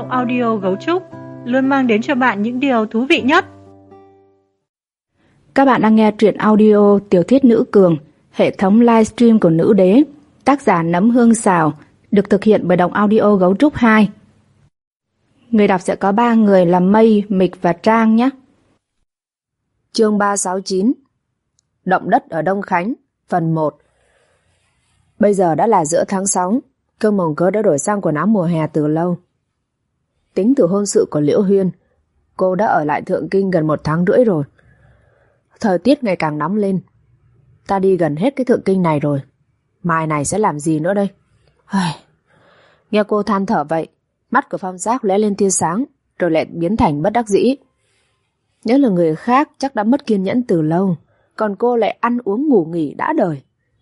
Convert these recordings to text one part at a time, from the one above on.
audio Gấu Trúc luôn mang đến cho bạn những điều thú vị nhất. Các bạn đang nghe truyện audio Tiểu thuyết nữ cường, hệ thống livestream của Nữ Đế, tác giả Nấm Hương Xào, được thực hiện bởi Đọc Audio Gấu Trúc 2. Người đọc sẽ có 3 người là Mây, Mịch và Trang nhé. Chương 369 Động đất ở Đông Khánh, phần 1. Bây giờ đã là giữa tháng 6, Cương Mồng Cơ đã đổi sang quần áo mùa hè từ lâu. Tính từ hôn sự của Liễu Huyên, cô đã ở lại Thượng Kinh gần 1 tháng rưỡi rồi. Thời tiết ngày càng nóng lên. Ta đi gần hết cái Thượng Kinh này rồi. Mai này sẽ làm gì nữa đây? Nghe cô than thở vậy, mắt của Phong Giác lóe lên tia sáng, rồi lại biến thành bất đắc dĩ. Nếu là người khác chắc đã mất kiên nhẫn từ lâu, còn cô lại ăn uống ngủ nghỉ đã đời.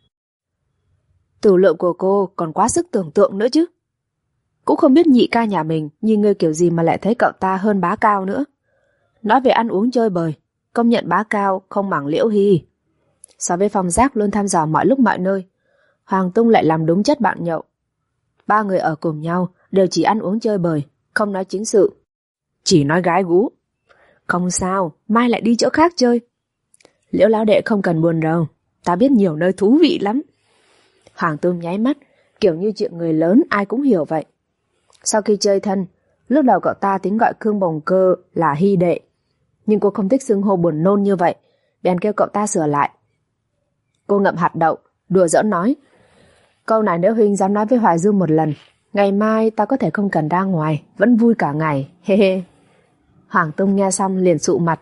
Tử lượng của cô còn quá sức tưởng tượng nữa chứ. Cũng không biết nhị ca nhà mình nhìn người kiểu gì mà lại thấy cậu ta hơn Bá Cao nữa. Nói về ăn uống chơi bời, công nhận Bá Cao không bằng Liễu Hy. So với Phong Giác luôn thăm dò mọi lúc mọi nơi, Hoàng Tung lại làm đúng chất bạn nhậu. 3 người ở cùng nhau đều chỉ ăn uống chơi bời, không nói chính sự, chỉ nói gái gú. Không sao, mai lại đi chỗ khác chơi. Liễu lão đệ không cần buồn đâu, ta biết nhiều nơi thú vị lắm. Hoàng Tung nháy mắt, kiểu như chuyện người lớn ai cũng hiểu vậy. Sau khi chơi thân, lúc đầu cậu ta tính gọi Cương Mồng Cơ là Hy đệ, nhưng cô không thích xưng hô buồn nôn như vậy, bèn kêu cậu ta sửa lại. Cô ngậm hạt đậu, đùa giỡn nói: câu này nếu Huynh dám nói với Hoài Dương một lần, ngày mai ta có thể không cần ra ngoài, vẫn vui cả ngày, he he. Hoàng Tung nghe xong liền sụ mặt.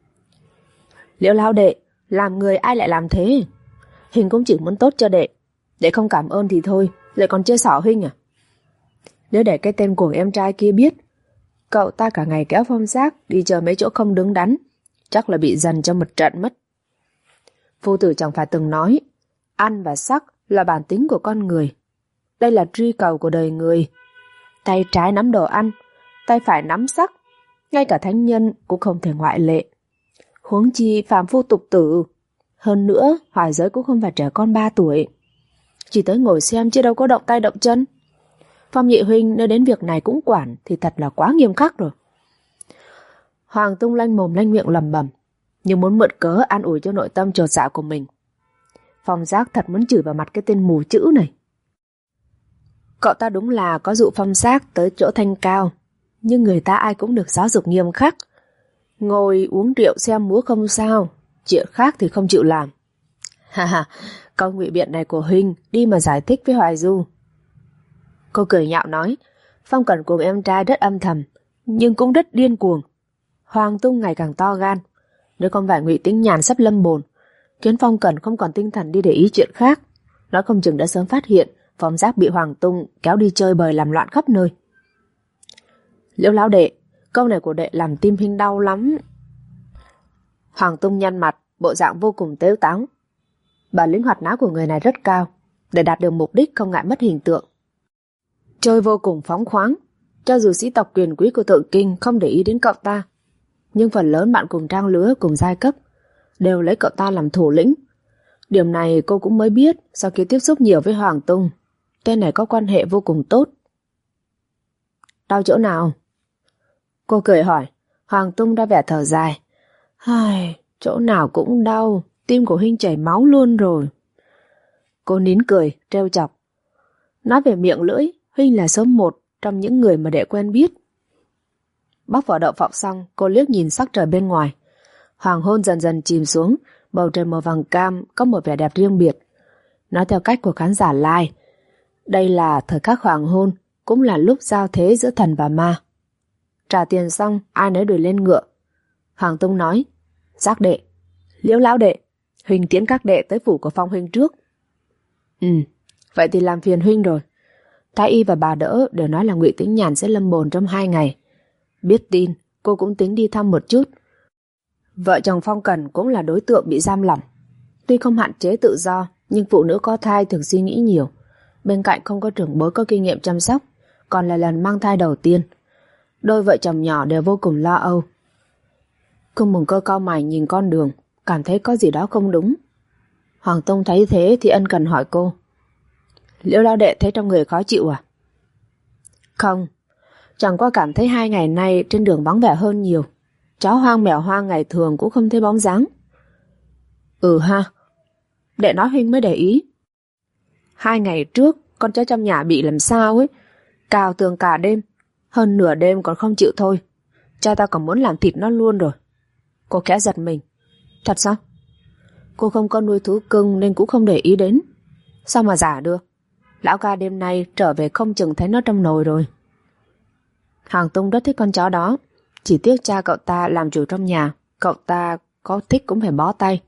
Liễu lão đệ, làm người ai lại làm thế? Huynh cũng chỉ muốn tốt cho đệ, để không cảm ơn thì thôi, lại còn chơi xỏ Huynh à? Nếu để cái tên của em trai kia biết, cậu ta cả ngày kéo Phong Giác đi chờ mấy chỗ không đứng đắn, chắc là bị dần cho một trận mất. Phu tử chẳng phải từng nói, ăn và sắc là bản tính của con người. Đây là truy cầu của đời người. Tay trái nắm đồ ăn, tay phải nắm sắc, ngay cả thánh nhân cũng không thể ngoại lệ. Huống chi phàm phu tục tử. Hơn nữa, Hoài Giới cũng không phải trẻ con 3 tuổi. Chỉ tới ngồi xem chứ đâu có động tay động chân. Phong nhị huynh nếu đến việc này cũng quản thì thật là quá nghiêm khắc rồi. Hoàng Tung lanh mồm lanh miệng lẩm bẩm, nhưng muốn mượn cớ an ủi cho nội tâm chột dạ của mình. Phong Giác thật muốn chửi vào mặt cái tên mù chữ này. Cậu ta đúng là có dụ Phong Giác tới chỗ thanh cao, nhưng người ta ai cũng được giáo dục nghiêm khắc. Ngồi uống rượu xem múa không sao, chuyện khác thì không chịu làm. Câu ngụy biện này của huynh đi mà giải thích với Hoài Du. Cô cười nhạo nói, Phong Cẩn cùng em trai rất âm thầm, nhưng cũng rất điên cuồng. Hoàng Tung ngày càng to gan, nếu không phải Ngụy Tĩnh Nhàn sắp lâm bồn, khiến Phong Cẩn không còn tinh thần đi để ý chuyện khác, nó không chừng đã sớm phát hiện Phong Giác bị Hoàng Tung kéo đi chơi bời làm loạn khắp nơi. Liễu lão đệ, câu này của đệ làm tim huynh đau lắm. Hoàng Tung nhăn mặt, bộ dạng vô cùng tếu táo. Bản lĩnh hoạt náo của người này rất cao, để đạt được mục đích không ngại mất hình tượng. Chơi vô cùng phóng khoáng, cho dù sĩ tộc quyền quý của Thượng Kinh không để ý đến cậu ta, nhưng phần lớn bạn cùng trang lứa cùng giai cấp đều lấy cậu ta làm thủ lĩnh. Điểm này cô cũng mới biết sau khi tiếp xúc nhiều với Hoàng Tung. Tên này có quan hệ vô cùng tốt. Đau chỗ nào? Cô cười hỏi. Hoàng Tung ra vẻ thở dài. Chỗ nào cũng đau, tim của huynh chảy máu luôn rồi. Cô nín cười, trêu chọc. Nói về miệng lưỡi, huynh là số 1 trong những người mà đệ quen biết. Bóc vỏ đậu phộng xong, cô liếc nhìn sắc trời bên ngoài. Hoàng hôn dần dần chìm xuống, bầu trời màu vàng cam có một vẻ đẹp riêng biệt. Nói theo cách của khán giả live, đây là thời khắc hoàng hôn, cũng là lúc giao thế giữa thần và ma. Trả tiền xong, ai nấy đuổi lên ngựa. Hoàng Tung nói, Giác đệ, Liễu lão đệ, huynh tiễn các đệ tới phủ của Phong huynh trước. Vậy thì làm phiền huynh rồi. Thái y và bà đỡ đều nói là Ngụy Tĩnh Nhàn sẽ lâm bồn trong 2 ngày. Biết tin, cô cũng tính đi thăm một chút. Vợ chồng Phong Cẩn cũng là đối tượng bị giam lỏng. Tuy không hạn chế tự do, nhưng phụ nữ có thai thường suy nghĩ nhiều. Bên cạnh không có trưởng bối có kinh nghiệm chăm sóc, còn là lần mang thai đầu tiên. Đôi vợ chồng nhỏ đều vô cùng lo âu. Cương Mồng Cơ cau mày nhìn con đường, cảm thấy có gì đó không đúng. Hoàng Tung thấy thế thì ân cần hỏi cô, Liễu lão đệ thấy trong người khó chịu à? Không, Chẳng qua cảm thấy 2 ngày nay trên đường vắng vẻ hơn nhiều. Chó hoang mèo hoang ngày thường cũng không thấy bóng dáng. Ừ ha, đệ nói huynh mới để ý. 2 ngày trước con chó trong nhà bị làm sao ấy, cào tường cả đêm, hơn nửa đêm còn không chịu thôi. Cha ta còn muốn làm thịt nó luôn rồi. Cô khẽ giật mình. Thật sao? Cô không có nuôi thú cưng nên cũng không để ý đến. Sao mà giả được? Lão ca đêm nay trở về không chừng thấy nó trong nồi rồi. Hoàng Tung rất thích con chó đó. Chỉ tiếc cha cậu ta làm chủ trong nhà, cậu ta có thích cũng phải bó tay.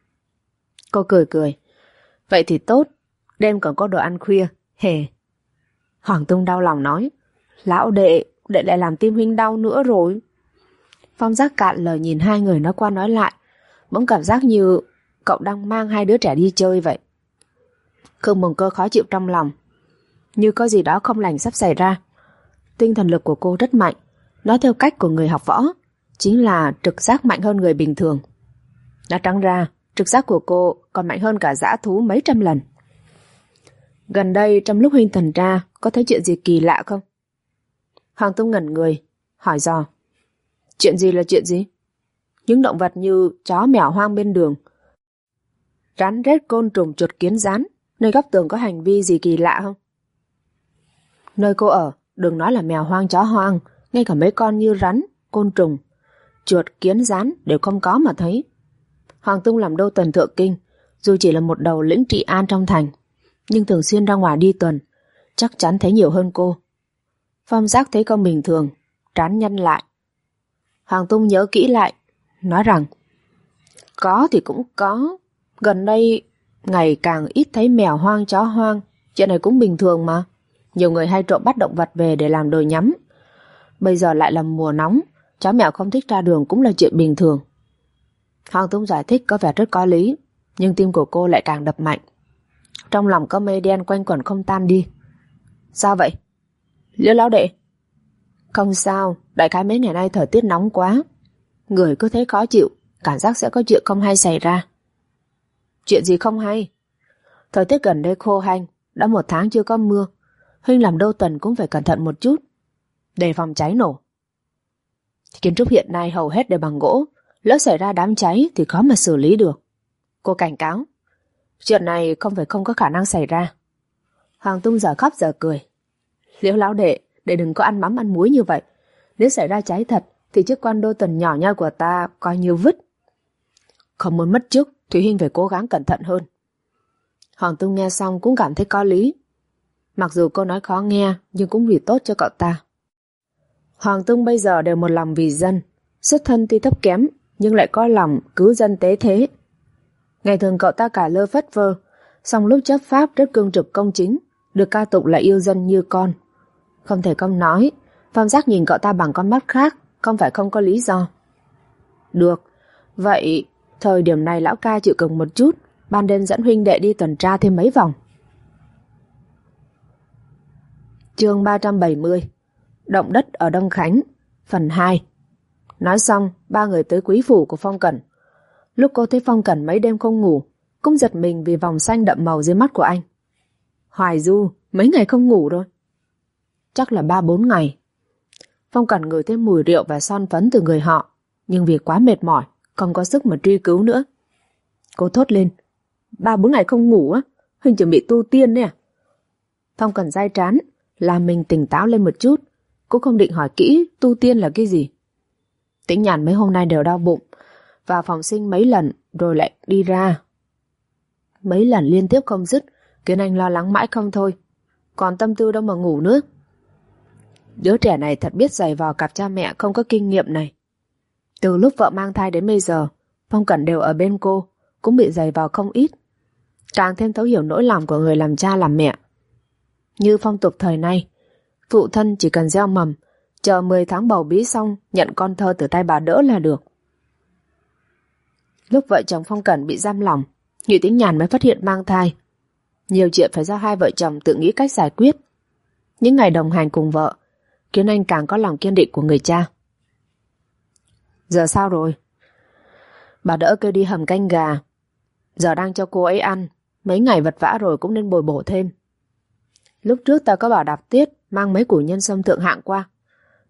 Cô cười cười. Vậy thì tốt, đêm còn có đồ ăn khuya. Hề. Hoàng Tung đau lòng nói. Lão đệ lại làm tim huynh đau nữa rồi. Phong Giác cạn lời nhìn hai người nói qua nói lại, bỗng cảm giác như cậu đang mang hai đứa trẻ đi chơi vậy. Khương Mộng Cơ khó chịu trong lòng, như có gì đó không lành sắp xảy ra. Tinh thần lực của cô rất mạnh, nói theo cách của người học võ, chính là trực giác mạnh hơn người bình thường. Nói trắng ra, trực giác của cô còn mạnh hơn cả dã thú mấy trăm lần. Gần đây trong lúc huynh tuần tra, có thấy chuyện gì kỳ lạ không? Hoàng Tung ngẩn người, hỏi dò. Chuyện gì là chuyện gì? Những động vật như chó mèo hoang bên đường, rắn rết côn trùng chuột kiến gián, nơi góc tường có hành vi gì kỳ lạ không? Nơi cô ở, đừng nói là mèo hoang chó hoang, ngay cả mấy con như rắn, côn trùng, chuột kiến gián đều không có mà thấy. Hoàng Tung làm đô tuần thượng kinh, dù chỉ là một đầu lĩnh trị an trong thành, nhưng thường xuyên ra ngoài đi tuần, chắc chắn thấy nhiều hơn cô. Phong Giác thấy công bình thường, trán nhăn lại. Hoàng Tung nhớ kỹ lại, nói rằng có thì cũng có, gần đây ngày càng ít thấy mèo hoang chó hoang, chuyện này cũng bình thường mà. Nhiều người hay trộm bắt động vật về để làm đồ nhắm. Bây giờ lại là mùa nóng, chó mèo không thích ra đường cũng là chuyện bình thường. Hoàng Tung giải thích có vẻ rất có lý, nhưng tim của cô lại càng đập mạnh. Trong lòng có mây đen quanh quẩn không tan đi. Sao vậy? Liễu lão đệ? Không sao, đại khái mấy ngày nay thời tiết nóng quá, người cứ thấy khó chịu, cảm giác sẽ có chuyện không hay xảy ra. Chuyện gì không hay? Thời tiết gần đây khô hanh, đã 1 tháng chưa có mưa, huynh làm đô tuần cũng phải cẩn thận một chút, đề phòng cháy nổ. Kiến trúc hiện nay hầu hết đều bằng gỗ, lỡ xảy ra đám cháy thì khó mà xử lý được. Cô cảnh cáo, chuyện này không phải không có khả năng xảy ra. Hoàng Tung giờ khóc giờ cười. Liễu lão đệ đừng có ăn mắm ăn muối như vậy. Nếu xảy ra cháy thật thì chiếc quan đô tuần nhỏ nhoi của ta coi như vứt. Không muốn mất chức thì huynh phải cố gắng cẩn thận hơn. Hoàng Tung nghe xong cũng cảm thấy có lý. Mặc dù cô nói khó nghe nhưng cũng vì tốt cho cậu ta. Hoàng Tung bây giờ đều một lòng vì dân, xuất thân tuy thấp kém nhưng lại có lòng cứu dân tế thế. Ngày thường cậu ta cả lơ phất vơ, song lúc chấp pháp rất cương trực công chính, được ca tụng là yêu dân như con. Không thể không nói, Phong Giác nhìn cậu ta bằng con mắt khác, không phải không có lý do. Được, vậy thời điểm này lão ca chịu cứng một chút, ban đêm dẫn huynh đệ đi tuần tra thêm mấy vòng. Chương 370 Động đất ở Đông Khánh, phần 2. Nói xong, ba người tới quý phủ của Phong Cẩn. Lúc cô thấy Phong Cẩn mấy đêm không ngủ, cũng giật mình vì vòng xanh đậm màu dưới mắt của anh. Hoài Du, mấy ngày không ngủ rồi? Chắc là 3-4 ngày. Phong Cẩn ngửi thêm mùi rượu và son phấn từ người họ, nhưng vì quá mệt mỏi, không có sức mà truy cứu nữa. Cô thốt lên, 3-4 ngày không ngủ á? Huynh chuẩn bị tu tiên đấy à? Phong Cẩn day trán, làm mình tỉnh táo lên một chút, cũng không định hỏi kỹ tu tiên là cái gì. Tĩnh Nhàn mấy hôm nay đều đau bụng, vào phòng sinh mấy lần rồi lại đi ra. Mấy lần liên tiếp không dứt, khiến anh lo lắng mãi không thôi, còn tâm tư đâu mà ngủ nữa. Đứa trẻ này thật biết giày vò cặp cha mẹ không có kinh nghiệm này. Từ lúc vợ mang thai đến bây giờ, Phong Cẩn đều ở bên cô, cũng bị giày vò không ít. Càng thêm thấu hiểu nỗi lòng của người làm cha làm mẹ. Như phong tục thời nay, phụ thân chỉ cần gieo mầm, chờ 10 tháng bầu bí xong nhận con thơ từ tay bà đỡ là được. Lúc vợ chồng Phong Cẩn bị giam lỏng, Nhụy Tĩnh Nhàn mới phát hiện mang thai. Nhiều chuyện phải do hai vợ chồng tự nghĩ cách giải quyết. Những ngày đồng hành cùng vợ khiến anh càng có lòng kiên định của người cha. Giờ sao rồi? Bà đỡ kêu đi hầm canh gà, giờ đang cho cô ấy ăn. Mấy ngày vật vã rồi cũng nên bồi bổ thêm. Lúc trước ta có bảo Đạp Tiết mang mấy củ nhân sâm thượng hạng qua,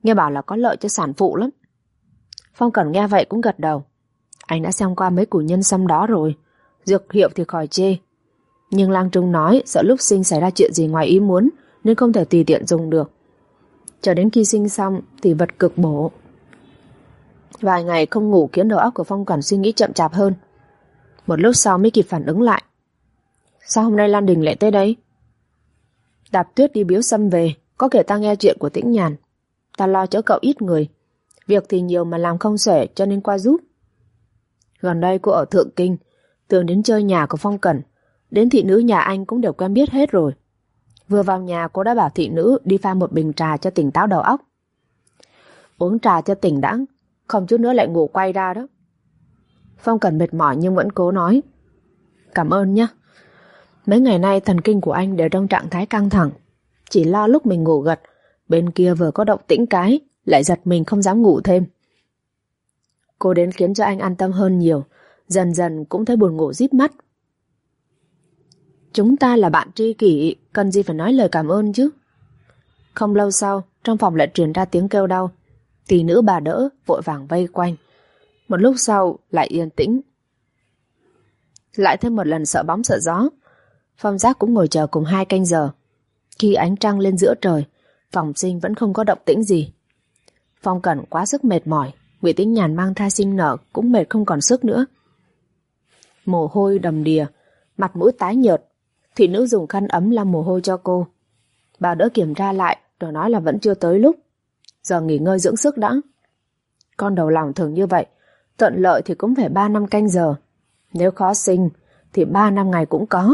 nghe bảo là có lợi cho sản phụ lắm. Phong Cẩn nghe vậy cũng gật đầu. Anh đã xem qua mấy củ nhân sâm đó rồi, dược hiệu thì khỏi chê. Nhưng Lang Trung nói sợ lúc sinh xảy ra chuyện gì ngoài ý muốn nên không thể tùy tiện dùng được. Cho đến khi sinh xong thì vật cực bổ. Vài ngày không ngủ khiến đầu óc của Phong Cẩn suy nghĩ chậm chạp hơn. Một lúc sau mới kịp phản ứng lại. Sao hôm nay Lan Đình lại tới đây? Đạp Tuyết đi biếu sâm về, có kể ta nghe chuyện của Tĩnh Nhàn. Ta lo cho cậu ít người, việc thì nhiều mà làm không xuể cho nên qua giúp. Gần đây cô ở Thượng Kinh, thường đến chơi nhà của Phong Cẩn, đến thị nữ nhà anh cũng đều quen biết hết rồi. Vừa vào nhà cô đã bảo thị nữ đi pha một bình trà cho tỉnh táo đầu óc. Uống trà cho tỉnh đãng, không chút nữa lại ngủ quay ra đó. Phong Cẩn mệt mỏi nhưng vẫn cố nói. Cảm ơn nhé. Mấy ngày nay thần kinh của anh đều trong trạng thái căng thẳng, chỉ lo lúc mình ngủ gật, bên kia vừa có động tĩnh cái, lại giật mình không dám ngủ thêm. Cô đến khiến cho anh an tâm hơn nhiều, dần dần cũng thấy buồn ngủ díp mắt. Chúng ta là bạn tri kỷ, cần gì phải nói lời cảm ơn chứ. Không lâu sau, trong phòng lại truyền ra tiếng kêu đau. Tỷ nữ bà đỡ vội vàng vây quanh. Một lúc sau lại yên tĩnh. Lại thêm một lần sợ bóng sợ gió. Phong Giác cũng ngồi chờ cùng 2 canh giờ. Khi ánh trăng lên giữa trời, phòng sinh vẫn không có động tĩnh gì. Phong Cẩn quá sức mệt mỏi, Ngụy Tĩnh Nhàn mang thai sinh nở cũng mệt không còn sức nữa. Mồ hôi đầm đìa, mặt mũi tái nhợt. Thị nữ dùng khăn ấm lau mồ hôi cho cô. Bà đỡ kiểm tra lại rồi nói là vẫn chưa tới lúc, giờ nghỉ ngơi dưỡng sức đã. Con đầu lòng thường như vậy, thuận lợi thì cũng phải 3 năm canh giờ, nếu khó sinh thì 3 năm ngày cũng có.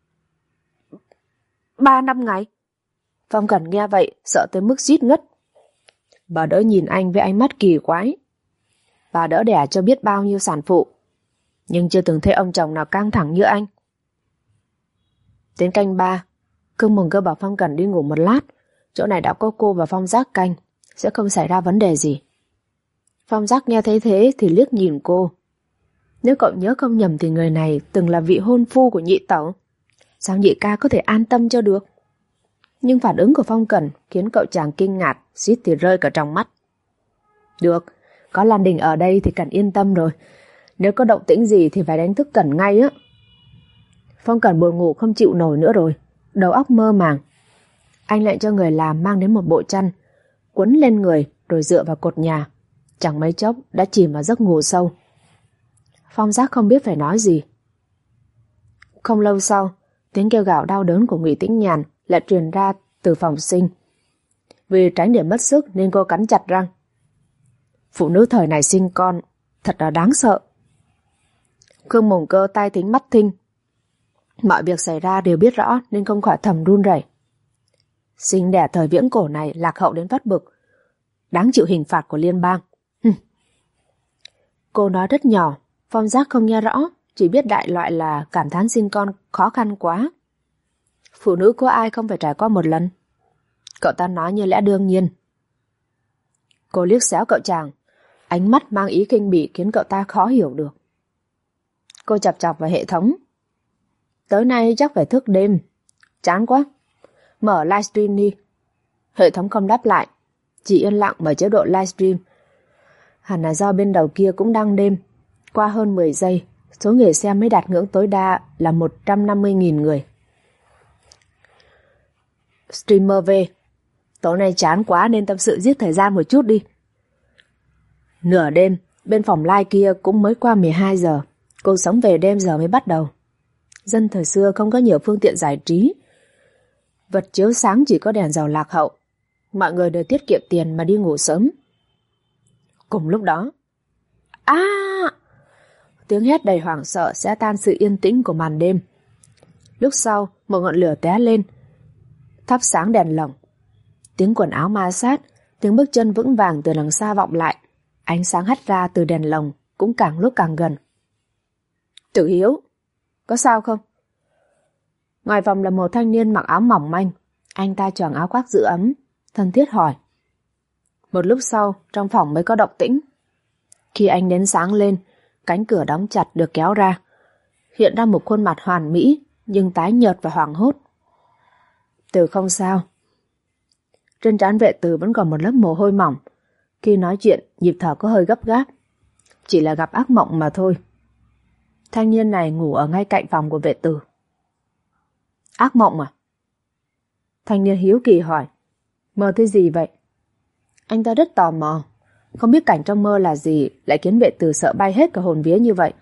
3 năm ngày? Phong Cẩn nghe vậy sợ tới mức suýt ngất. Bà đỡ nhìn anh với ánh mắt kỳ quái. Bà đỡ đẻ cho biết bao nhiêu sản phụ, nhưng chưa từng thấy ông chồng nào căng thẳng như anh. Đến canh 3, Cương Mừng Cơ bảo Phong Cẩn đi ngủ một lát, chỗ này đã có cô và Phong Giác canh, sẽ không xảy ra vấn đề gì. Phong Giác nghe thấy thế thì liếc nhìn cô. Nếu cậu nhớ không nhầm thì người này từng là vị hôn phu của nhị tẩu. Sao nhị ca có thể an tâm cho được? Nhưng phản ứng của Phong Cẩn khiến cậu chàng kinh ngạc, suýt thì rơi cả trong mắt. Được, có Lan Đình ở đây thì Cẩn yên tâm rồi. Nếu có động tĩnh gì thì phải đánh thức Cẩn ngay á. Phong Cẩn buồn ngủ không chịu nổi nữa rồi, đầu óc mơ màng. Anh lại cho người làm mang đến một bộ chăn, quấn lên người rồi dựa vào cột nhà. Chẳng mấy chốc đã chìm vào giấc ngủ sâu. Phong Giác không biết phải nói gì. Không lâu sau, tiếng kêu gào đau đớn của Ngụy Tĩnh Nhàn lại truyền ra từ phòng sinh. Vì tránh để mất sức nên cô cắn chặt răng. Phụ nữ thời này sinh con thật là đáng sợ. Khương Mùng Cơ tai thính mắt thinh, mọi việc xảy ra đều biết rõ nên không khỏi thầm run rẩy. Sinh đẻ thời viễn cổ này lạc hậu đến phát bực, đáng chịu hình phạt của liên bang. Cô nói rất nhỏ, Phong Giác không nghe rõ, chỉ biết đại loại là cảm thán sinh con khó khăn quá. Phụ nữ có ai không phải trải qua một lần? Cậu ta nói như lẽ đương nhiên. Cô liếc xéo cậu chàng, ánh mắt mang ý khinh bỉ khiến cậu ta khó hiểu được. Cô chọc chọc vào hệ thống. Tối nay chắc phải thức đêm, chán quá. Mở livestream đi. Hệ thống không đáp lại, chỉ yên lặng mở chế độ livestream. Hẳn là do bên đầu kia cũng đang đêm. Qua hơn 10 giây, số người xem mới đạt ngưỡng tối đa là 150.000 người. Streamer V, tối nay chán quá nên tâm sự giết thời gian một chút đi. Nửa đêm, bên phòng live kia cũng mới qua 12 giờ. Cuộc sống về đêm giờ mới bắt đầu. Dân thời xưa không có nhiều phương tiện giải trí. Vật chiếu sáng chỉ có đèn dầu lạc hậu. Mọi người đều tiết kiệm tiền mà đi ngủ sớm. Cùng lúc đó, tiếng hét đầy hoảng sợ sẽ tan sự yên tĩnh của màn đêm. Lúc sau, một ngọn lửa tóe lên, thắp sáng đèn lồng. Tiếng quần áo ma sát, tiếng bước chân vững vàng từ đằng xa vọng lại. Ánh sáng hắt ra từ đèn lồng cũng càng lúc càng gần. Tử Hiếu, có sao không? Ngoài phòng là một thanh niên mặc áo mỏng manh. Anh ta choàng áo khoác giữ ấm, thân thiết hỏi. Một lúc sau, trong phòng mới có động tĩnh. Khi anh đến sáng lên, cánh cửa đóng chặt được kéo ra. Hiện ra một khuôn mặt hoàn mỹ, nhưng tái nhợt và hoảng hốt. Từ không sao. Trên trán Vệ Từ vẫn còn một lớp mồ hôi mỏng. Khi nói chuyện, nhịp thở có hơi gấp gáp. Chỉ là gặp ác mộng mà thôi. Thanh niên này ngủ ở ngay cạnh phòng của Vệ Từ. Ác mộng à? Thanh niên hiếu kỳ hỏi. Mơ thấy gì vậy? Anh ta rất tò mò. Không biết cảnh trong mơ là gì lại khiến Vệ Từ sợ bay hết cả hồn vía như vậy.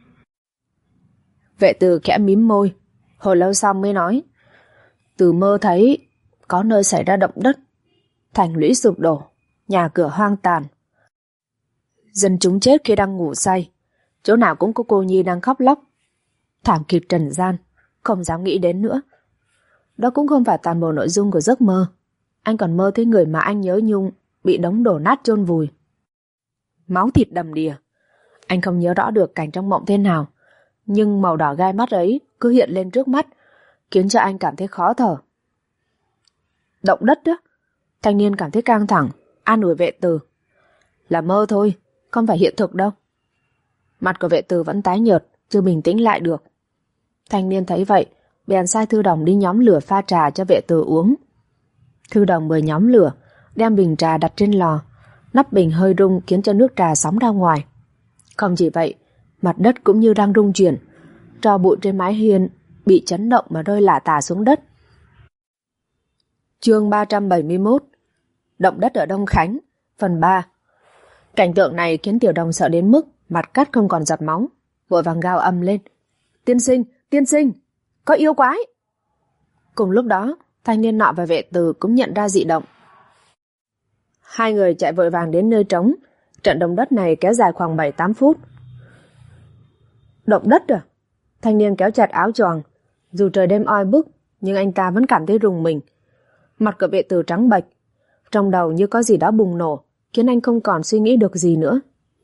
Vệ Từ khẽ mím môi. Hồi lâu sau mới nói. Từ mơ thấy có nơi xảy ra động đất, thành lũy sụp đổ, nhà cửa hoang tàn. Dân chúng chết khi đang ngủ say. Chỗ nào cũng có cô nhi đang khóc lóc. Thảm kịch trần gian, không dám nghĩ đến nữa. Đó cũng không phải toàn bộ nội dung của giấc mơ. Anh còn mơ thấy người mà anh nhớ nhung bị đống đổ nát chôn vùi. Máu thịt đầm đìa. Anh không nhớ rõ được cảnh trong mộng thế nào, nhưng màu đỏ gai mắt ấy cứ hiện lên trước mắt, khiến cho anh cảm thấy khó thở. Động đất đó. Thanh niên cảm thấy căng thẳng, an ủi Vệ Từ. Là mơ thôi, không phải hiện thực đâu. Mặt của Vệ Từ vẫn tái nhợt, chưa bình tĩnh lại được. Thanh niên thấy vậy, bèn sai Thư Đồng đi nhóm lửa pha trà cho Vệ Từ uống. Thư Đồng mời nhóm lửa, đem bình trà đặt trên lò. Nắp bình hơi rung khiến cho nước trà sóng ra ngoài. Không chỉ vậy, mặt đất cũng như đang rung chuyển. Tro bụi trên mái hiên bị chấn động mà rơi lả tả xuống đất. Chương 371. Động đất ở Đông Khánh, phần 3. Cảnh tượng này khiến Tiểu Đồng sợ đến mức mặt cắt không còn giọt máu, vội vàng gào ầm lên. Tiên sinh, có yêu quái. Cùng lúc đó, thanh niên nọ và Vệ Từ cũng nhận ra dị động. Hai người chạy vội vàng đến nơi trống. Trận động đất này kéo dài khoảng 7-8 phút. Động đất à? Thanh niên kéo chặt áo choàng. Dù trời đêm oi bức, nhưng anh ta vẫn cảm thấy rùng mình. Mặt của Vệ Từ trắng bệch, trong đầu như có gì đó bùng nổ, khiến anh không còn suy nghĩ được gì nữa.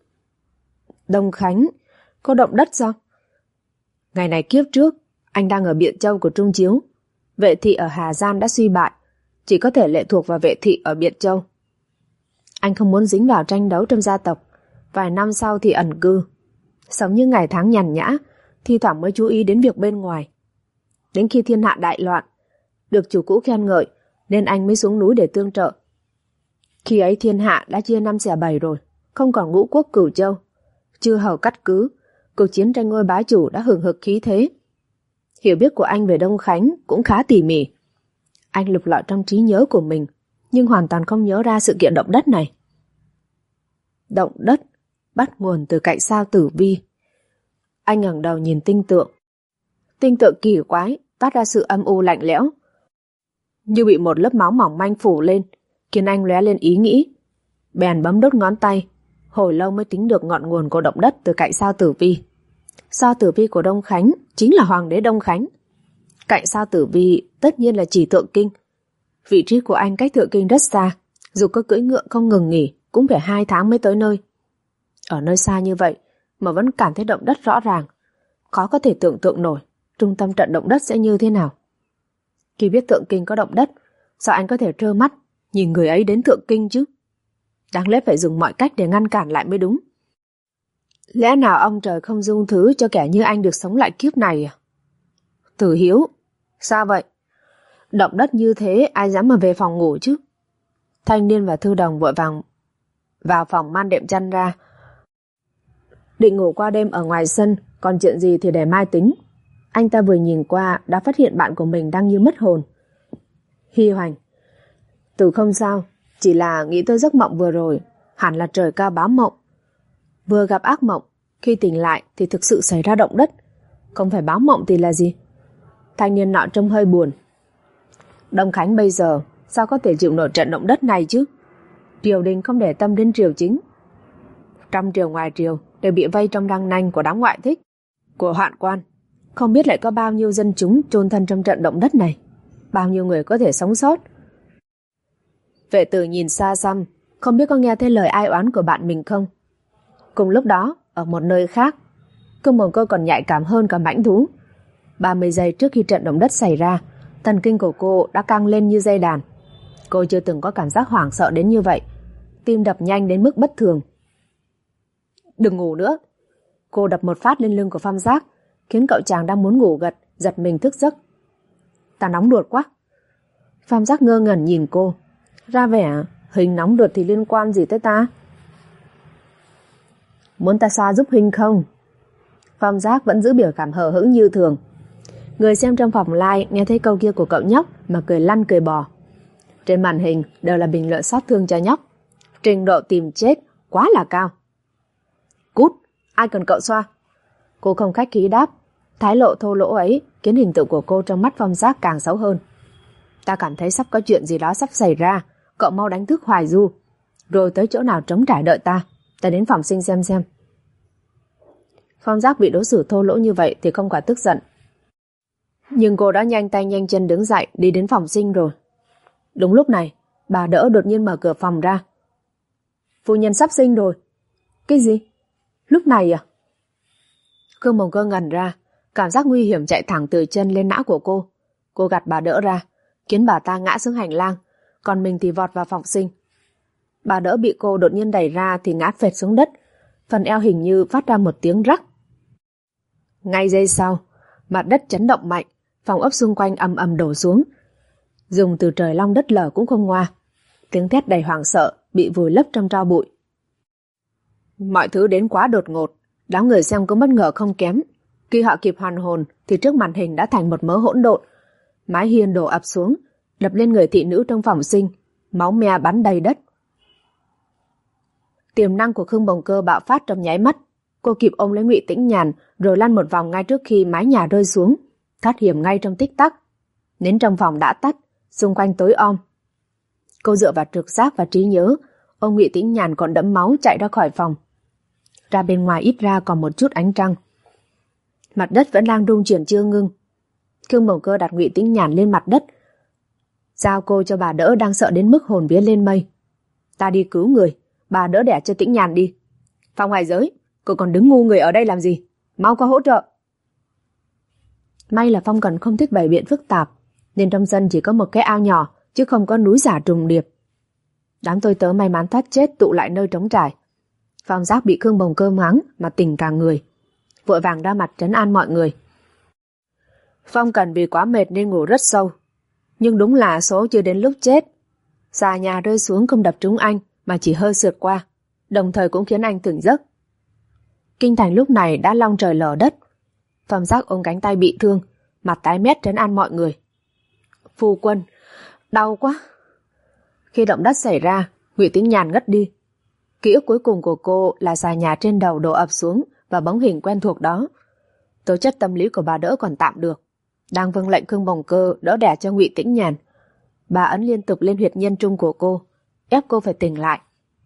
Đông Khánh, có động đất sao? Ngày này kiếp trước, anh đang ở Biện Châu của Trung Chiếu. Vệ thị ở Hà Giang đã suy bại, chỉ có thể lệ thuộc vào vệ thị ở Biện Châu. Anh không muốn dính vào tranh đấu trong gia tộc. Vài năm sau thì ẩn cư, sống như ngày tháng nhàn nhã, thi thoảng mới chú ý đến việc bên ngoài. Đến khi thiên hạ đại loạn, được chủ cũ khen ngợi, nên anh mới xuống núi để tương trợ. Khi ấy thiên hạ đã chia 5/7 rồi, không còn ngũ quốc cửu châu. Chư hầu cắt cứ, cuộc chiến tranh ngôi bá chủ đã hừng hực khí thế. Hiểu biết của anh về Đông Khánh cũng khá tỉ mỉ. Anh lục lọi trong trí nhớ của mình, nhưng hoàn toàn không nhớ ra sự kiện động đất này. Động đất bắt nguồn từ cạnh sao Tử Vi. Anh ngẩng đầu nhìn tinh tượng. Tinh tượng kỳ quái, toát ra sự âm u lạnh lẽo, như bị một lớp máu mỏng manh phủ lên, khiến anh lóe lên ý nghĩ. Bèn bấm đốt ngón tay, hồi lâu mới tính được ngọn nguồn của động đất từ cạnh sao Tử Vi. Sao Tử Vi của Đông Khánh chính là Hoàng đế Đông Khánh. Cạnh sao Tử Vi tất nhiên là chỉ Thượng Kinh. Vị trí của anh cách Thượng Kinh rất xa, dù có cưỡi ngựa không ngừng nghỉ cũng phải 2 tháng mới tới nơi. Ở nơi xa như vậy mà vẫn cảm thấy động đất rõ ràng, khó có thể tưởng tượng nổi trung tâm trận động đất sẽ như thế nào. Khi biết Thượng Kinh có động đất, sao anh có thể trơ mắt nhìn người ấy đến Thượng Kinh chứ? Đáng lẽ phải dùng mọi cách để ngăn cản lại mới đúng. Lẽ nào ông trời không dung thứ cho kẻ như anh được sống lại kiếp này à? Tử Hiếu, sao vậy? Động đất như thế ai dám mà về phòng ngủ chứ? Thanh niên và Thư Đồng vội vàng vào phòng man đệm chăn ra. Định ngủ qua đêm ở ngoài sân, còn chuyện gì thì để mai tính. Anh ta vừa nhìn qua đã phát hiện bạn của mình đang như mất hồn. Hi Hoành, Từ không sao, chỉ là nghĩ tới giấc mộng vừa rồi, hẳn là trời cao báo mộng. Vừa gặp ác mộng, khi tỉnh lại thì thực sự xảy ra động đất. Không phải báo mộng thì là gì? Thanh niên nọ trông hơi buồn. Đông Khánh bây giờ sao có thể chịu nổi trận động đất này chứ? Triều đình không để tâm đến triều chính. Trong triều ngoài triều đều bị vây trong răng nanh của đám ngoại thích, của hoạn quan. Không biết lại có bao nhiêu dân chúng chôn thân trong trận động đất này. Bao nhiêu người có thể sống sót. Vệ Tử nhìn xa xăm, không biết có nghe thấy lời ai oán của bạn mình không. Cùng lúc đó, ở một nơi khác, cương mồm cô còn nhạy cảm hơn cả mãnh thú. 30 giây trước khi trận động đất xảy ra, thần kinh của cô đã căng lên như dây đàn. Cô chưa từng có cảm giác hoảng sợ đến như vậy. Tim đập nhanh đến mức bất thường. Đừng ngủ nữa. Cô đập một phát lên lưng của Pham Giác, khiến cậu chàng đang muốn ngủ gật, giật mình thức giấc. Ta nóng ruột quá. Pham Giác ngơ ngẩn nhìn cô. Ra vẻ Hình nóng ruột thì liên quan gì tới ta? Muốn ta xoa giúp Hình không? Phong Giác vẫn giữ biểu cảm hờ hững như thường. Người xem trong phòng live nghe thấy câu kia của cậu nhóc mà cười lăn cười bò. Trên màn hình đều là bình luận xót thương cho nhóc. Trình độ tìm chết quá là cao. Cút, ai cần cậu xoa? Cô không khách khí đáp. Thái lộ thô lỗ ấy khiến hình tượng của cô trong mắt Phong Giác càng xấu hơn. Ta cảm thấy sắp có chuyện gì đó sắp xảy ra. Cậu mau đánh thức Hoài Du, rồi tới chỗ nào trống trải đợi ta. Ta đến phòng sinh xem. Phong Giác bị đối xử thô lỗ như vậy thì không quả tức giận. Nhưng cô đã nhanh tay nhanh chân đứng dậy đi đến phòng sinh rồi. Đúng lúc này, bà đỡ đột nhiên mở cửa phòng ra. Phu nhân sắp sinh rồi. Cái gì? Lúc này à? Khương Mộng Cơ ngẩn ra, cảm giác nguy hiểm chạy thẳng từ chân lên não của cô. Cô gạt bà đỡ ra, khiến bà ta ngã xuống hành lang, còn mình thì vọt vào phòng sinh. Bà đỡ bị cô đột nhiên đẩy ra thì ngã phệt xuống đất, phần eo hình như phát ra một tiếng rắc. Ngay giây sau, mặt đất chấn động mạnh, phòng ốc xung quanh ầm ầm đổ xuống. Dùng từ trời long đất lở cũng không ngoa. Tiếng thét đầy hoảng sợ bị vùi lấp trong tro bụi. Mọi thứ đến quá đột ngột, đám người xem cũng bất ngờ không kém. Khi họ kịp hoàn hồn thì trước màn hình đã thành một mớ hỗn độn. Mái hiên đổ ập xuống, đập lên người thị nữ trong phòng sinh, máu me bắn đầy đất. Tiềm năng của Khương Bồng Cơ bạo phát trong nháy mắt. Cô kịp ôm lấy Ngụy Tĩnh Nhàn rồi lăn một vòng ngay trước khi mái nhà rơi xuống, thoát hiểm ngay trong tích tắc. Nến trong phòng đã tắt, xung quanh tối om. Cô dựa vào trực giác và trí nhớ, ôm Ngụy Tĩnh Nhàn còn đẫm máu chạy ra khỏi phòng. Ra bên ngoài ít ra còn một chút ánh trăng. Mặt đất vẫn đang rung chuyển chưa ngưng. Khương Bồng Cơ đặt Ngụy Tĩnh Nhàn lên mặt đất, giao cô cho bà đỡ đang sợ đến mức hồn vía lên mây. Ta đi cứu người, bà đỡ đẻ cho Tĩnh Nhàn đi. Phong Hoài Giới, cô còn đứng ngu người ở đây làm gì? Mau qua hỗ trợ. May là Phong Cần không thích bày biện phức tạp, nên trong sân chỉ có một cái ao nhỏ, chứ không có núi giả trùng điệp. Đám tôi tớ may mắn thoát chết tụ lại nơi trống trải. Phong Giác bị Khương Bồng Cơ mắng mà tỉnh cả người, vội vàng ra mặt trấn an mọi người. Phong Cần vì quá mệt nên ngủ rất sâu, nhưng đúng là số chưa đến lúc chết. Xà nhà rơi xuống không đập trúng anh mà chỉ hơi sượt qua, đồng thời cũng khiến anh tỉnh giấc. Kinh thành lúc này đã long trời lở đất. Phong Giác ôm cánh tay bị thương, mặt tái mét trấn an mọi người. Phu quân, đau quá. Khi động đất xảy ra, Ngụy Tĩnh Nhàn ngất đi. Ký ức cuối cùng của cô là xà nhà trên đầu đổ ập xuống và bóng hình quen thuộc đó. Tố chất tâm lý của bà đỡ còn tạm được. Đang vâng lệnh Khương Bồng Cơ đỡ đẻ cho Ngụy Tĩnh Nhàn, bà ấn liên tục lên huyệt nhân trung của cô, ép cô phải tỉnh lại.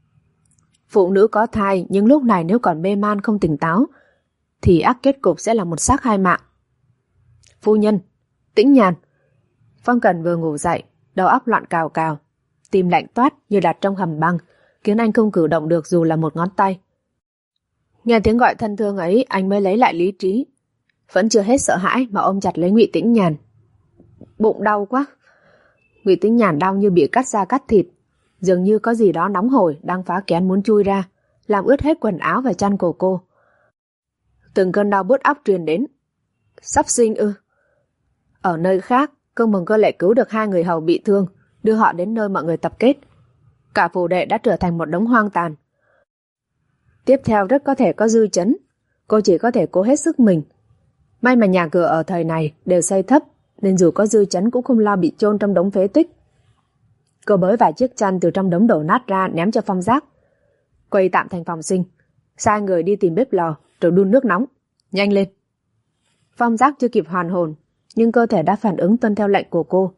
Phụ nữ có thai nhưng lúc này nếu còn mê man không tỉnh táo thì ác kết cục sẽ là một xác hai mạng. Phu nhân, Tĩnh Nhàn. Phong Cần vừa ngủ dậy, đầu óc loạn cào cào, tim lạnh toát như đặt trong hầm băng, khiến anh không cử động được dù là một ngón tay. Nghe tiếng gọi thân thương ấy, anh mới lấy lại lý trí. Vẫn chưa hết sợ hãi mà ôm chặt lấy Ngụy Tĩnh Nhàn. Bụng đau quá. Ngụy Tĩnh Nhàn đau như bị cắt da cắt thịt, dường như có gì đó nóng hổi đang phá kén muốn chui ra, làm ướt hết quần áo và chăn của cô. Từng cơn đau buốt óc truyền đến. Sắp sinh ư? Ở nơi khác, Khương Bồng Cơ lại cứu được 2 người hầu bị thương, đưa họ đến nơi mọi người tập kết. Cả phủ đệ đã trở thành một đống hoang tàn. Tiếp theo rất có thể có dư chấn. Cô chỉ có thể cố hết sức mình. May mà nhà cửa ở thời này đều xây thấp, nên dù có dư chấn cũng không lo bị chôn trong đống phế tích. Cô bới vài chiếc chăn từ trong đống đổ nát ra ném cho Phong Giác. Quay tạm thành phòng sinh, sai người đi tìm bếp lò rồi đun nước nóng. Nhanh lên. Phong Giác chưa kịp hoàn hồn, nhưng cơ thể đã phản ứng tuân theo lệnh của cô.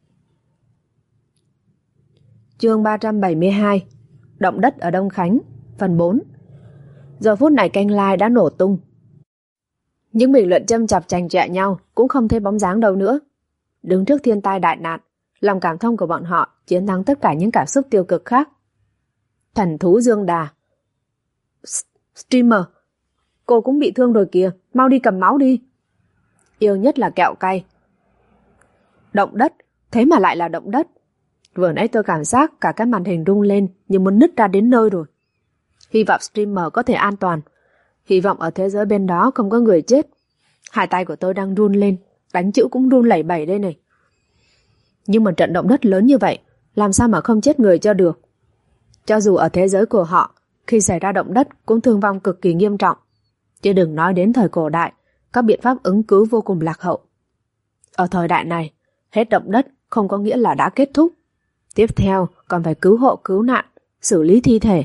Chương 372. Động đất ở Đông Khánh, phần 4. Giờ phút này kênh live đã nổ tung. Những bình luận châm chọc chành chọe nhau cũng không thấy bóng dáng đâu nữa. Đứng trước thiên tai đại nạn, lòng cảm thông của bọn họ chiến thắng tất cả những cảm xúc tiêu cực khác. Thần thú Dương Đà. Streamer, cô cũng bị thương rồi kìa, mau đi cầm máu đi. Yêu nhất là kẹo cay. Động đất, thế mà lại là động đất. Vừa nãy tôi cảm giác cả cái màn hình rung lên như muốn nứt ra đến nơi rồi. Hy vọng streamer có thể an toàn. Hy vọng ở thế giới bên đó không có người chết. Hai tay của tôi đang run lên, đánh chữ cũng run lẩy bẩy đây này. Nhưng mà trận động đất lớn như vậy, làm sao mà không chết người cho được. Cho dù ở thế giới của họ, khi xảy ra động đất cũng thương vong cực kỳ nghiêm trọng, chứ đừng nói đến thời cổ đại, các biện pháp ứng cứu vô cùng lạc hậu. Ở thời đại này, hết động đất không có nghĩa là đã kết thúc. Tiếp theo còn phải cứu hộ cứu nạn, xử lý thi thể.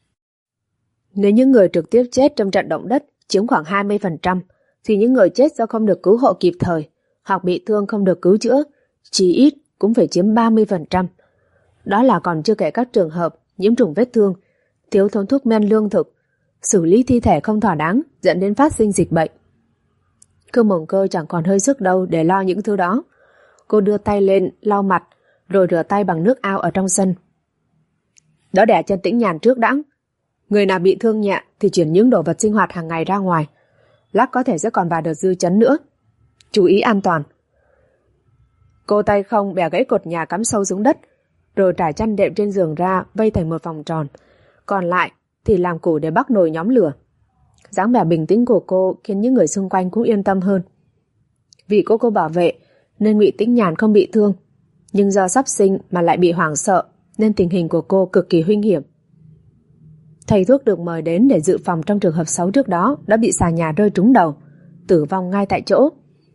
Nếu những người trực tiếp chết trong trận động đất chiếm khoảng 20%, thì những người chết do không được cứu hộ kịp thời hoặc bị thương không được cứu chữa, chỉ ít cũng phải chiếm 30%. Đó là còn chưa kể các trường hợp nhiễm trùng vết thương, thiếu thốn thuốc men lương thực, xử lý thi thể không thỏa đáng dẫn đến phát sinh dịch bệnh. Khương Mồng Cơ chẳng còn hơi sức đâu để lo những thứ đó. Cô đưa tay lên lau mặt rồi rửa tay bằng nước ao ở trong sân. Đỡ đẻ chân Tĩnh Nhàn trước đã. Người nào bị thương nhẹ thì chuyển những đồ vật sinh hoạt hàng ngày ra ngoài. Lát có thể sẽ còn vài đợt dư chấn nữa. Chú ý an toàn. Cô tay không bẻ gãy cột nhà cắm sâu xuống đất, rồi trải chăn đệm trên giường ra vây thành một vòng tròn. Còn lại thì làm củ để bắc nồi nhóm lửa. Dáng vẻ bình tĩnh của cô khiến những người xung quanh cũng yên tâm hơn. Vì cô bảo vệ nên Ngụy Tĩnh Nhàn không bị thương, nhưng do sắp sinh mà lại bị hoảng sợ nên tình hình của cô cực kỳ nguy hiểm. Thầy thuốc được mời đến để dự phòng trong trường hợp xấu trước đó đã bị xà nhà rơi trúng đầu, tử vong ngay tại chỗ.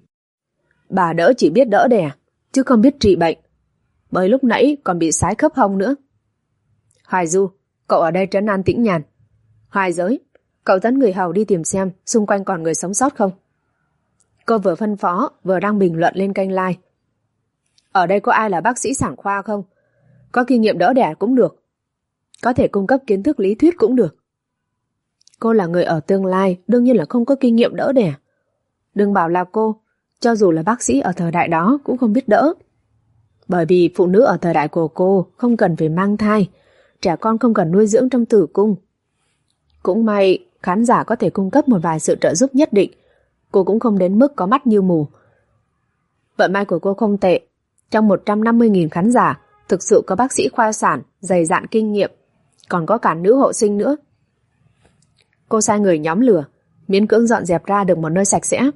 Bà đỡ chỉ biết đỡ đẻ, chứ không biết trị bệnh, bởi lúc nãy còn bị sái khớp hông nữa. Hoài Du, cậu ở đây trấn an Tĩnh Nhàn. Hoài Giới, cậu dẫn người hầu đi tìm xem xung quanh còn người sống sót không. Cô vừa phân phó vừa đăng bình luận lên kênh Like. Ở đây có ai là bác sĩ sản khoa không? Có kinh nghiệm đỡ đẻ cũng được, có thể cung cấp kiến thức lý thuyết cũng được. Cô là người ở tương lai, đương nhiên là không có kinh nghiệm đỡ đẻ. Đừng bảo là cô, cho dù là bác sĩ ở thời đại đó cũng không biết đỡ. Bởi vì phụ nữ ở thời đại của cô không cần phải mang thai, trẻ con không cần nuôi dưỡng trong tử cung. Cũng may khán giả có thể cung cấp một vài sự trợ giúp nhất định. Cô cũng không đến mức có mắt như mù. Vận may của cô không tệ. Trong 150.000 khán giả, thực sự có bác sĩ khoa sản, dày dạn kinh nghiệm, còn có cả nữ hộ sinh nữa. Cô sai người nhóm lửa, miễn cưỡng dọn dẹp ra được một nơi sạch sẽ.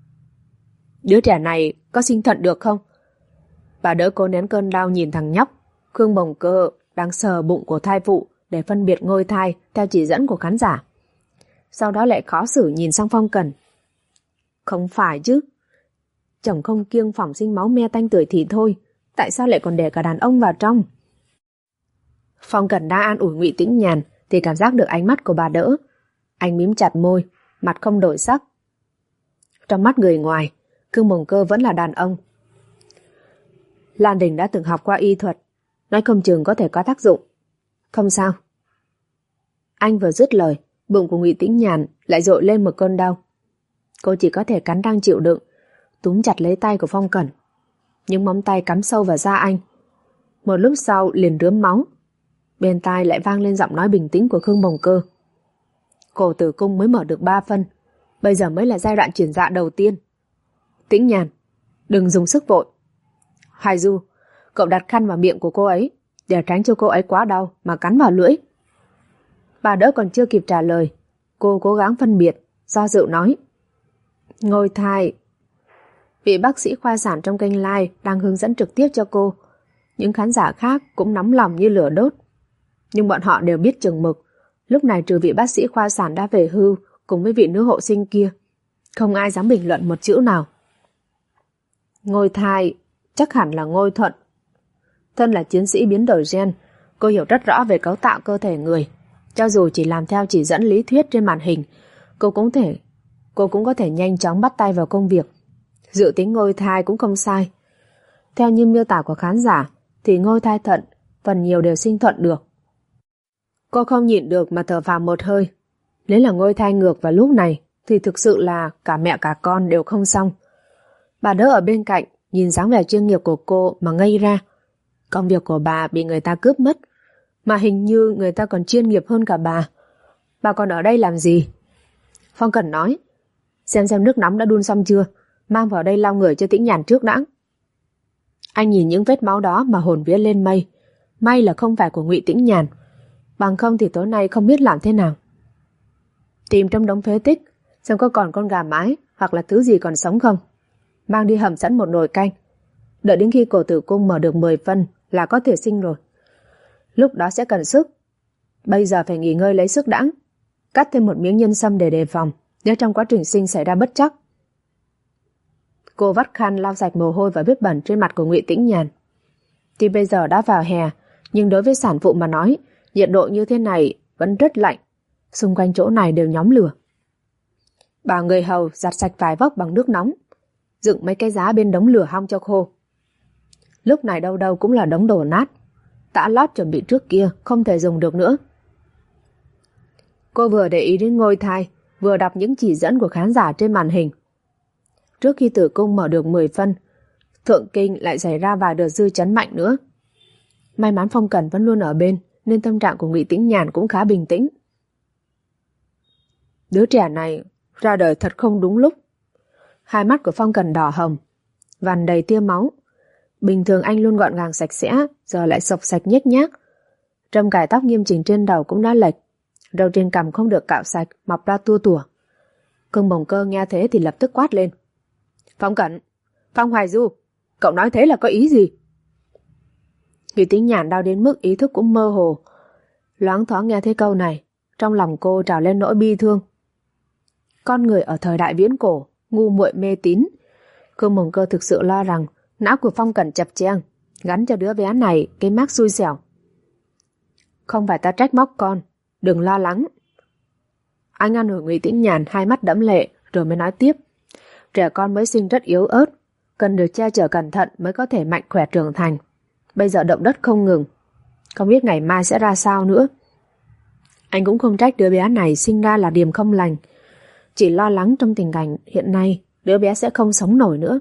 Đứa trẻ này có sinh thận được không? Bà đỡ cô nén cơn đau nhìn thằng nhóc. Khương Mồng Cơ đang sờ bụng của thai phụ để phân biệt ngôi thai theo chỉ dẫn của khán giả. Sau đó lại khó xử nhìn sang Phong Cần. Không phải chứ, chồng không kiêng phỏng sinh máu me tanh tưởi thì thôi, tại sao lại còn để cả đàn ông vào trong? Phong Cần đang an ủi Ngụy Tĩnh Nhàn thì cảm giác được ánh mắt của bà đỡ. Anh mím chặt môi, mặt không đổi sắc. Trong mắt người ngoài, Khương Mồng Cơ vẫn là đàn ông. Lan Đình đã từng học qua y thuật, nói không chừng có thể có tác dụng. Không sao. Anh vừa dứt lời, bụng của Ngụy Tĩnh Nhàn lại dội lên một cơn đau. Cô chỉ có thể cắn răng chịu đựng, túm chặt lấy tay của Phong Cẩn. Những móng tay cắm sâu vào da anh. Một lúc sau liền rướm máu. Bên tai lại vang lên giọng nói bình tĩnh của Khương Mồng Cơ. Cổ tử cung mới mở được 3 phân, bây giờ mới là giai đoạn chuyển dạ đầu tiên. Tĩnh Nhàn, đừng dùng sức vội. Hoài Du, cậu đặt khăn vào miệng của cô ấy, để tránh cho cô ấy quá đau mà cắn vào lưỡi. Bà đỡ còn chưa kịp trả lời, cô cố gắng phân biệt, do dự nói. Ngôi thai. Vị bác sĩ khoa sản trong kênh Like đang hướng dẫn trực tiếp cho cô. Những khán giả khác cũng nóng lòng như lửa đốt. Nhưng bọn họ đều biết chừng mực. Lúc này trừ vị bác sĩ khoa sản đã về hưu cùng với vị nữ hộ sinh kia, không ai dám bình luận một chữ nào. Ngôi thai chắc hẳn là ngôi thuận. Thân là chiến sĩ biến đổi gen, cô hiểu rất rõ về cấu tạo cơ thể người. Cho dù chỉ làm theo chỉ dẫn lý thuyết trên màn hình, cô cũng có thể nhanh chóng bắt tay vào công việc. Dự tính ngôi thai cũng không sai. Theo như miêu tả của khán giả thì ngôi thai thận phần nhiều đều sinh thuận được. Cô không nhịn được mà thở phào một hơi. Nếu là ngôi thai ngược vào lúc này thì thực sự là cả mẹ cả con đều không xong. Bà đỡ ở bên cạnh nhìn dáng vẻ chuyên nghiệp của cô mà ngây ra. Công việc của bà bị người ta cướp mất, mà hình như người ta còn chuyên nghiệp hơn cả bà. Bà còn ở đây làm gì? Phong Cẩn nói, xem nước nóng đã đun xong chưa, mang vào đây lau người cho Tĩnh Nhàn trước đã. Anh nhìn những vết máu đó mà hồn vía lên mây. May là không phải của Ngụy Tĩnh Nhàn, bằng không thì tối nay không biết làm thế nào. Tìm trong đống phế tích xem có còn con gà mái hoặc là thứ gì còn sống không. Mang đi hầm sẵn một nồi canh. Đợi đến khi cổ tử cung mở được 10 phân là có thể sinh rồi. Lúc đó sẽ cần sức. Bây giờ phải nghỉ ngơi lấy sức đãng. Cắt thêm một miếng nhân sâm để đề phòng, nếu trong quá trình sinh xảy ra bất trắc. Cô vắt khăn lau sạch mồ hôi và vết bẩn trên mặt của Ngụy Tĩnh Nhàn. Tuy bây giờ đã vào hè, nhưng đối với sản phụ mà nói, nhiệt độ như thế này vẫn rất lạnh. Xung quanh chỗ này đều nhóm lửa. Bảo người hầu giặt sạch vải vóc bằng nước nóng, dựng mấy cái giá bên đống lửa hong cho khô. Lúc này đâu đâu cũng là đống đổ nát. Tã lót chuẩn bị trước kia không thể dùng được nữa. Cô vừa để ý đến ngôi thai, vừa đọc những chỉ dẫn của khán giả trên màn hình. Trước khi tử cung mở được 10 phân, thượng kinh lại xảy ra vài đợt dư chấn mạnh nữa. May mắn Phong Cẩn vẫn luôn ở bên, nên tâm trạng của Ngụy Tĩnh Nhàn cũng khá bình tĩnh. Đứa trẻ này ra đời thật không đúng lúc. Hai mắt của Phong Cẩn đỏ hồng, vằn đầy tia máu. Bình thường anh luôn gọn gàng sạch sẽ, giờ lại sộc sạch nhếch nhác. Trâm cài tóc nghiêm chỉnh trên đầu cũng đã lệch, râu trên cằm không được cạo sạch, mọc ra tua tủa. Cưng Bồng Cơ nghe thế thì lập tức quát lên. Phong Cẩn, Phong Hoài Du, cậu nói thế là có ý gì? Ngụy Tĩnh Nhàn đau đến mức ý thức cũng mơ hồ. Loáng thoáng nghe thấy câu này, trong lòng cô trào lên nỗi bi thương. Con người ở thời đại viễn cổ, ngu muội mê tín. Cưng Bồng Cơ thực sự lo rằng não của Phong Cẩn chập cheng, gắn cho đứa bé này cái mác xui xẻo. Không phải ta trách móc con, đừng lo lắng. Anh an ủi Ngụy Tĩnh Nhàn hai mắt đẫm lệ rồi mới nói tiếp. Trẻ con mới sinh rất yếu ớt, cần được che chở cẩn thận mới có thể mạnh khỏe trưởng thành. Bây giờ động đất không ngừng, không biết ngày mai sẽ ra sao nữa. Anh cũng không trách đứa bé này sinh ra là điềm không lành, chỉ lo lắng trong tình cảnh hiện nay đứa bé sẽ không sống nổi nữa.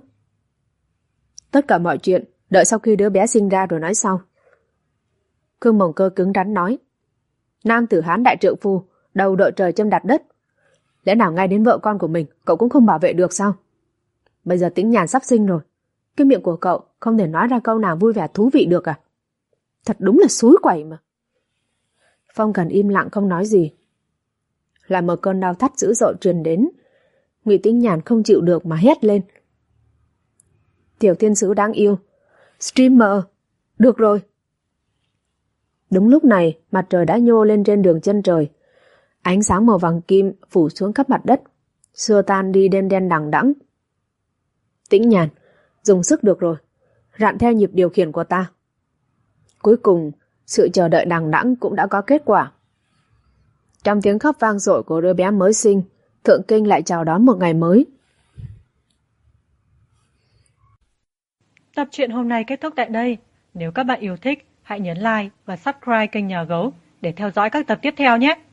Tất cả mọi chuyện đợi sau khi đứa bé sinh ra rồi nói sau. Cương Bồng Cơ cứng rắn nói. Nam tử Hán đại trượng phu, đầu đội trời châm đặt đất. Lẽ nào ngay đến vợ con của mình cậu cũng không bảo vệ được sao? Bây giờ Tĩnh Nhàn sắp sinh rồi, cái miệng của cậu không thể nói ra câu nào vui vẻ thú vị được à? Thật đúng là xúi quẩy mà. Phong Cẩn im lặng không nói gì. Là một cơn đau thắt dữ dội truyền đến. Ngụy Tĩnh Nhàn không chịu được mà hét lên. Tiểu thiên sứ đáng yêu, streamer, được rồi. Đúng lúc này, mặt trời đã nhô lên trên đường chân trời. Ánh sáng màu vàng kim phủ xuống khắp mặt đất, xua tan đi đêm đen đằng đẵng. Tĩnh Nhàn, dùng sức được rồi, rặn theo nhịp điều khiển của ta. Cuối cùng, sự chờ đợi đằng đẵng cũng đã có kết quả. Trong tiếng khóc vang dội của đứa bé mới sinh, thượng kinh lại chào đón một ngày mới. Tập truyện hôm nay kết thúc tại đây. Nếu các bạn yêu thích, hãy nhấn like và subscribe kênh Nhà Gấu để theo dõi các tập tiếp theo nhé.